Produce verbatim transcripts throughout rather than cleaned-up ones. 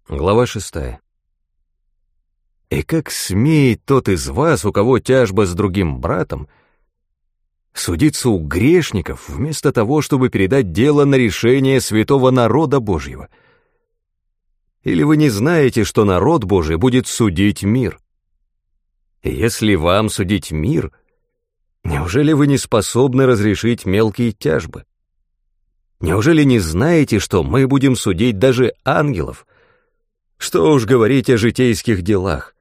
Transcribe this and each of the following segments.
Глава шестая. «И как смеет тот из вас, у кого тяжба с другим братом, судиться у грешников, вместо того, чтобы передать дело на решение святого народа Божьего? Или вы не знаете, что народ Божий будет судить мир? И если вам судить мир, неужели вы не способны разрешить мелкие тяжбы? Неужели не знаете, что мы будем судить даже ангелов? Что уж говорить о житейских делах.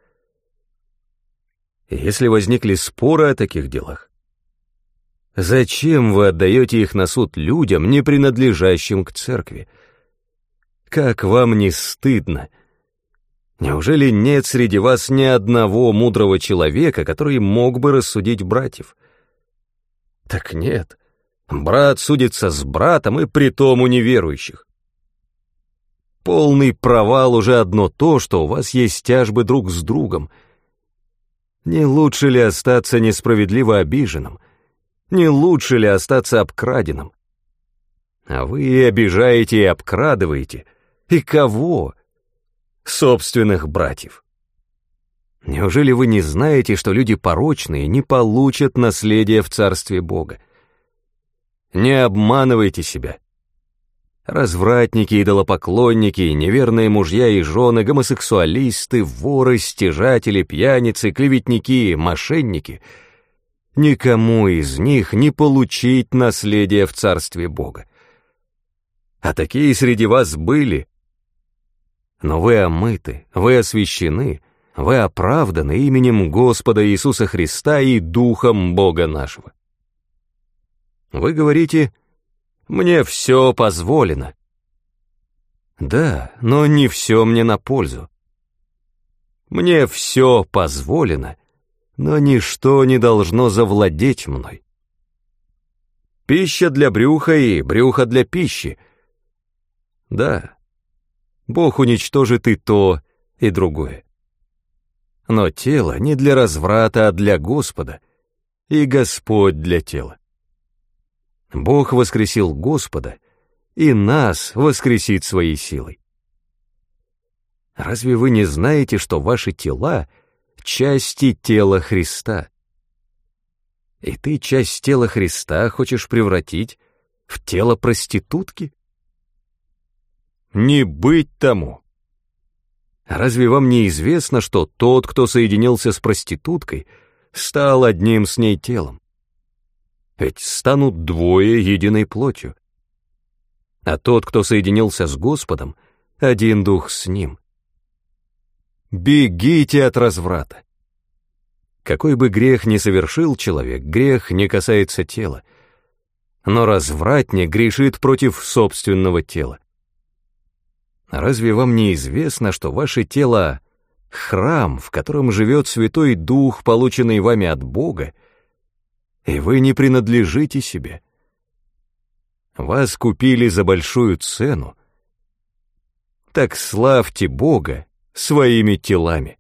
Если возникли споры о таких делах, зачем вы отдаете их на суд людям, не принадлежащим к церкви? Как вам не стыдно? Неужели нет среди вас ни одного мудрого человека, который мог бы рассудить братьев? Так нет, брат судится с братом, и притом у неверующих. Полный провал уже одно то, что у вас есть тяжбы друг с другом. Не лучше ли остаться несправедливо обиженным? Не лучше ли остаться обкраденным? А вы и обижаете, и обкрадываете. И кого? Собственных братьев. Неужели вы не знаете, что люди порочные не получат наследие в Царстве Бога? Не обманывайте себя. Развратники, идолопоклонники, неверные мужья и жены, гомосексуалисты, воры, стяжатели, пьяницы, клеветники, мошенники — никому из них не получить наследие в Царстве Бога. А такие среди вас были. Но вы омыты, вы освящены, вы оправданы именем Господа Иисуса Христа и Духом Бога нашего. Вы говорите: «Мне все позволено». Да, но не все мне на пользу. Мне все позволено, но ничто не должно завладеть мной. Пища для брюха и брюхо для пищи. Да, Бог уничтожит и то, и другое. Но тело не для разврата, а для Господа, и Господь для тела. Бог воскресил Господа, и нас воскресит своей силой. Разве вы не знаете, что ваши тела — части тела Христа? И ты часть тела Христа хочешь превратить в тело проститутки? Не быть тому! Разве вам не известно, что тот, кто соединился с проституткой, стал одним с ней телом? Ведь станут двое единой плотью. А тот, кто соединился с Господом, один дух с Ним. Бегите от разврата. Какой бы грех ни совершил человек, грех не касается тела. Но развратник грешит против собственного тела. Разве вам не известно, что ваше тело — храм, в котором живет Святой Дух, полученный вами от Бога, и вы не принадлежите себе? Вас купили за большую цену. Так славьте Бога своими телами.